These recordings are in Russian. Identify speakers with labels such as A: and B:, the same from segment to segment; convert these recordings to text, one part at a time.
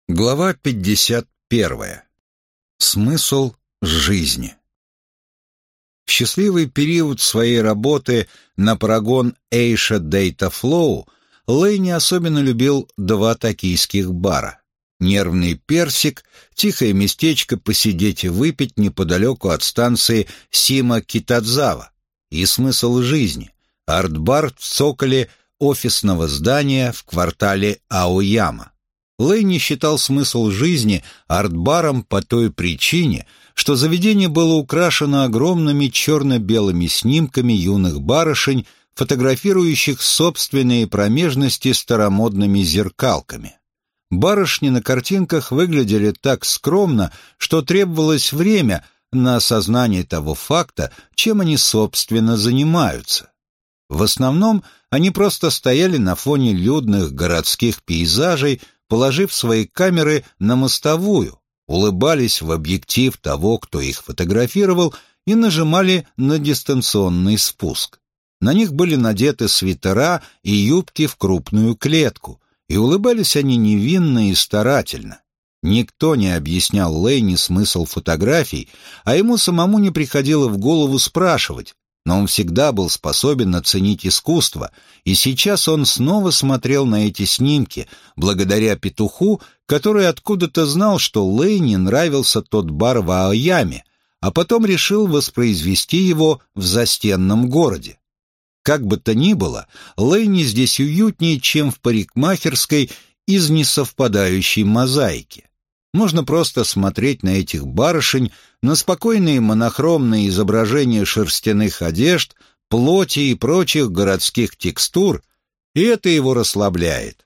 A: Глава 51. Смысл жизни. В счастливый период своей работы на Paragon Asia Data Flow Лэйни особенно любил два токийских бара. «Нервный персик», тихое местечко посидеть и выпить неподалеку от станции Сима-Китадзава, и «Смысл жизни», арт-бар в цоколе офисного здания в квартале Аояма. Лэйни считал «Смысл жизни» арт-баром по той причине, что заведение было украшено огромными черно-белыми снимками юных барышень, фотографирующих собственные промежности старомодными зеркалками. Барышни на картинках выглядели так скромно, что требовалось время на осознание того факта, чем они, собственно, занимаются. В основном они просто стояли на фоне людных городских пейзажей, положив свои камеры на мостовую, улыбались в объектив того, кто их фотографировал, и нажимали на дистанционный спуск. На них были надеты свитера и юбки в крупную клетку, и улыбались они невинно и старательно. Никто не объяснял Лэйни смысл фотографий, а ему самому не приходило в голову спрашивать, но он всегда был способен оценить искусство, и сейчас он снова смотрел на эти снимки, благодаря петуху, который откуда-то знал, что Лэйни нравился тот бар в Аояме, а потом решил воспроизвести его в застенном городе. Как бы то ни было, Лэйни здесь уютнее, чем в парикмахерской из несовпадающей мозаики. Можно просто смотреть на этих барышень, на спокойные монохромные изображения шерстяных одежд, плоти и прочих городских текстур, и это его расслабляет.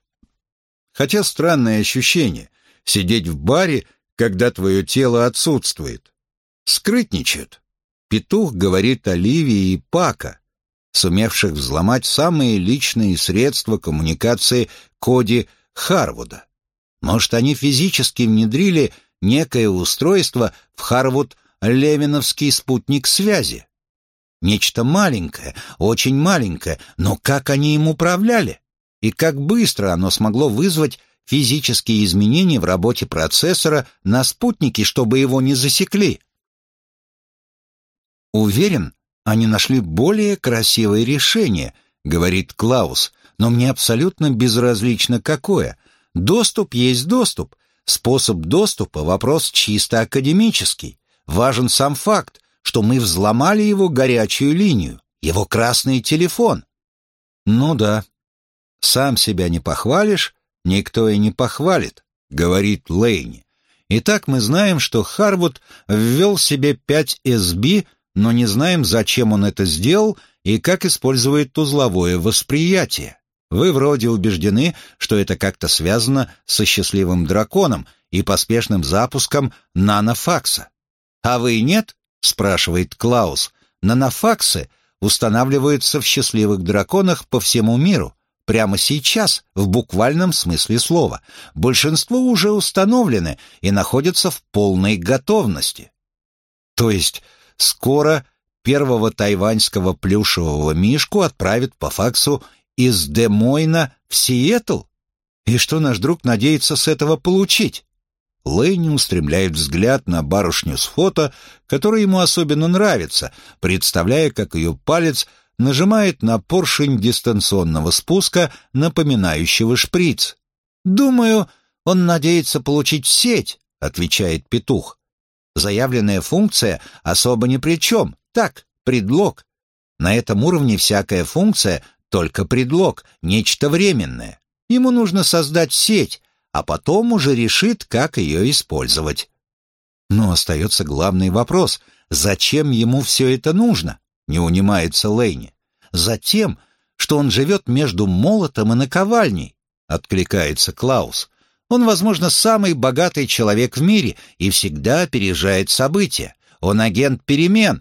A: Хотя странное ощущение — сидеть в баре, когда твое тело отсутствует. Скрытничают. Петух говорит о Ливии и Пака, сумевших взломать самые личные средства коммуникации Коди Харвуда. Может, они физически внедрили некое устройство в Харвуд-Левиновский спутник связи? Нечто маленькое, очень маленькое, но как они им управляли? И как быстро оно смогло вызвать физические изменения в работе процессора на спутнике, чтобы его не засекли? «Уверен, они нашли более красивое решение», — говорит Клаус, «но мне абсолютно безразлично какое. Доступ есть доступ. Способ доступа — вопрос чисто академический. Важен сам факт, что мы взломали его горячую линию, его красный телефон». «Ну да, сам себя не похвалишь, никто и не похвалит», — говорит Лэйни. «Итак, мы знаем, что Харвуд ввел себе 5 SB, но не знаем, зачем он это сделал и как использует узловое восприятие. Вы вроде убеждены, что это как-то связано со счастливым драконом и поспешным запуском нанофакса. А вы нет?» — спрашивает Клаус. «Нанофаксы устанавливаются в счастливых драконах по всему миру. Прямо сейчас, в буквальном смысле слова. Большинство уже установлены и находятся в полной готовности». То есть скоро первого тайваньского плюшевого мишку отправят по факсу из Де-Мойна в Сиэтл? И что наш друг надеется с этого получить? Лэйни устремляет взгляд на барышню с фото, которая ему особенно нравится, представляя, как ее палец нажимает на поршень дистанционного спуска, напоминающего шприц. «Думаю, он надеется получить сеть», — отвечает петух. «Заявленная функция особо ни при чем. Так, предлог. На этом уровне всякая функция — только предлог, нечто временное. Ему нужно создать сеть, а потом уже решит, как ее использовать». Но остается главный вопрос: зачем ему все это нужно? Не унимается Лэйни. «Затем, что он живет между молотом и наковальней», — откликается Клаус. «Он, возможно, самый богатый человек в мире и всегда опережает события. Он агент перемен,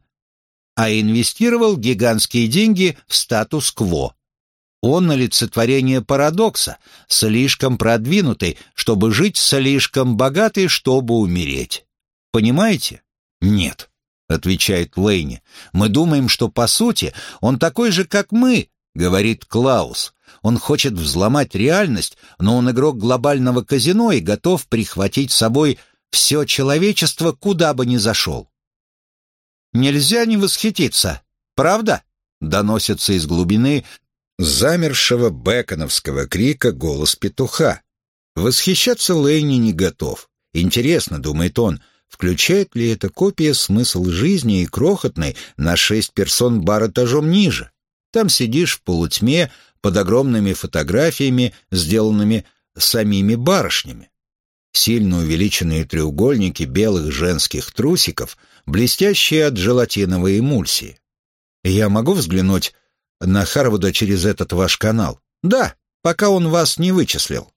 A: а инвестировал гигантские деньги в статус-кво. Он олицетворение парадокса, слишком продвинутый, чтобы жить, слишком богатый, чтобы умереть. Понимаете?» «Нет», — отвечает Лэйни. «Мы думаем, что, по сути, он такой же, как мы», — говорит Клаус. Он хочет взломать реальность, но он игрок глобального казино и готов прихватить с собой все человечество, куда бы ни зашел. «Нельзя не восхититься, правда?» — доносится из глубины замершего бэконовского крика голос петуха. Восхищаться Лэйни не готов. Интересно, думает он, включает ли эта копия смысл жизни и крохотный на 6 персон бар этажом ниже? Там сидишь в полутьме под огромными фотографиями, сделанными самими барышнями. Сильно увеличенные треугольники белых женских трусиков, блестящие от желатиновой эмульсии. «Я могу взглянуть на Харвуда через этот ваш канал?» «Да, пока он вас не вычислил».